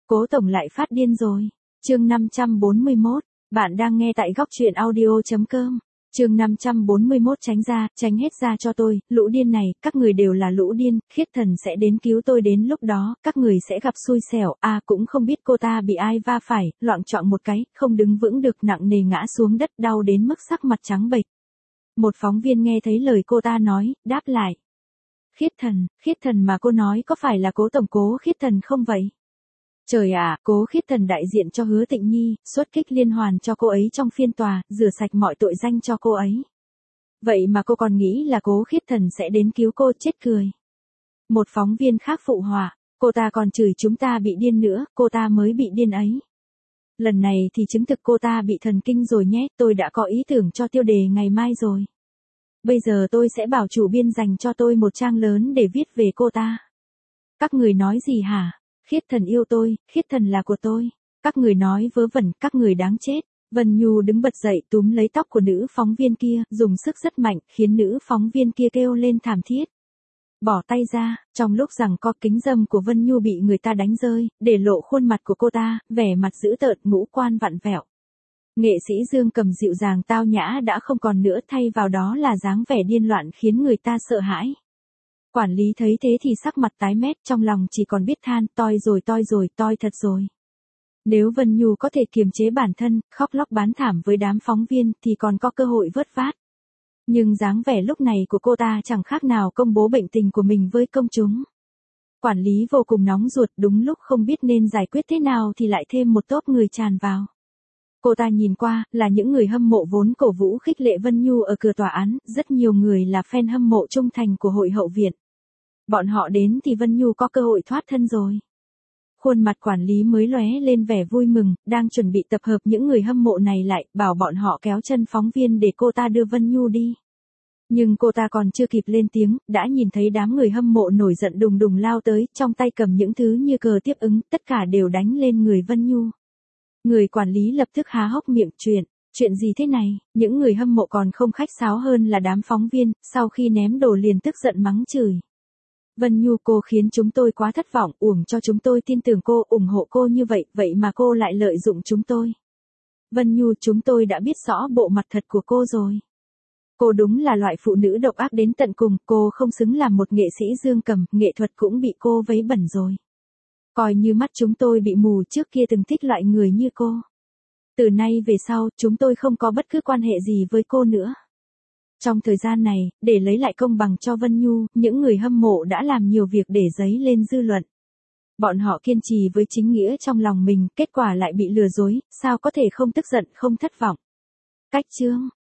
Cố tổng lại phát điên rồi. Chương 541, bạn đang nghe tại góc truyện audio.com. Chương 541 tránh hết ra cho tôi, lũ điên này, các người đều là lũ điên, Khiết Thần sẽ đến cứu tôi đến lúc đó, các người sẽ gặp xui xẻo, cũng không biết cô ta bị ai va phải, loạng choạng một cái, không đứng vững được nặng nề ngã xuống đất đau đến mức sắc mặt trắng bệch. Một phóng viên nghe thấy lời cô ta nói, đáp lại. Khiết Thần mà cô nói có phải là Cố tổng Cố Khiết Thần không vậy? Trời ạ, Cố Khiết Thần đại diện cho Hứa Tịnh Nhi, xuất kích liên hoàn cho cô ấy trong phiên tòa, rửa sạch mọi tội danh cho cô ấy. Vậy mà cô còn nghĩ là Cố Khiết Thần sẽ đến cứu cô, chết cười. Một phóng viên khác phụ họa, cô ta còn chửi chúng ta bị điên nữa, cô ta mới bị điên ấy. Lần này thì chứng thực cô ta bị thần kinh rồi nhé, tôi đã có ý tưởng cho tiêu đề ngày mai rồi. Bây giờ tôi sẽ bảo chủ biên dành cho tôi một trang lớn để viết về cô ta. Các người nói gì hả? Khiết Thần yêu tôi, Khiết Thần là của tôi. Các người nói vớ vẩn, các người đáng chết. Vân Nhu đứng bật dậy túm lấy tóc của nữ phóng viên kia, dùng sức rất mạnh, khiến nữ phóng viên kia kêu lên thảm thiết. Bỏ tay ra, trong lúc rằng co kính râm của Vân Nhu bị người ta đánh rơi, để lộ khuôn mặt của cô ta, vẻ mặt dữ tợn, ngũ quan vặn vẹo. Nghệ sĩ Dương Cầm dịu dàng tao nhã đã không còn nữa, thay vào đó là dáng vẻ điên loạn khiến người ta sợ hãi. Quản lý thấy thế thì sắc mặt tái mét, trong lòng chỉ còn biết than, toi thật rồi. Nếu Vân Nhu có thể kiềm chế bản thân, khóc lóc bán thảm với đám phóng viên thì còn có cơ hội vớt vát. Nhưng dáng vẻ lúc này của cô ta chẳng khác nào công bố bệnh tình của mình với công chúng. Quản lý vô cùng nóng ruột, đúng lúc không biết nên giải quyết thế nào thì lại thêm một tốp người tràn vào. Cô ta nhìn qua, là những người hâm mộ vốn cổ vũ khích lệ Vân Nhu ở cửa tòa án, rất nhiều người là fan hâm mộ trung thành của Hội Hậu Viện. Bọn họ đến thì Vân Nhu có cơ hội thoát thân rồi. Khuôn mặt quản lý mới lóe lên vẻ vui mừng, đang chuẩn bị tập hợp những người hâm mộ này lại, bảo bọn họ kéo chân phóng viên để cô ta đưa Vân Nhu đi. Nhưng cô ta còn chưa kịp lên tiếng, đã nhìn thấy đám người hâm mộ nổi giận đùng đùng lao tới, trong tay cầm những thứ như cờ tiếp ứng, tất cả đều đánh lên người Vân Nhu. Người quản lý lập tức há hốc miệng, chuyện gì thế này? Những người hâm mộ còn không khách sáo hơn là đám phóng viên, sau khi ném đồ liền tức giận mắng chửi. Vân Nhu, cô khiến chúng tôi quá thất vọng, uổng cho chúng tôi tin tưởng cô, ủng hộ cô như vậy, vậy mà cô lại lợi dụng chúng tôi. Vân Nhu, chúng tôi đã biết rõ bộ mặt thật của cô rồi. Cô đúng là loại phụ nữ độc ác đến tận cùng, cô không xứng làm một nghệ sĩ Dương Cầm, nghệ thuật cũng bị cô vấy bẩn rồi. Coi như mắt chúng tôi bị mù, trước kia từng thích loại người như cô. Từ nay về sau, chúng tôi không có bất cứ quan hệ gì với cô nữa. Trong thời gian này, để lấy lại công bằng cho Vân Nhu, những người hâm mộ đã làm nhiều việc để dấy lên dư luận. Bọn họ kiên trì với chính nghĩa trong lòng mình, kết quả lại bị lừa dối, sao có thể không tức giận không thất vọng. Cách chương,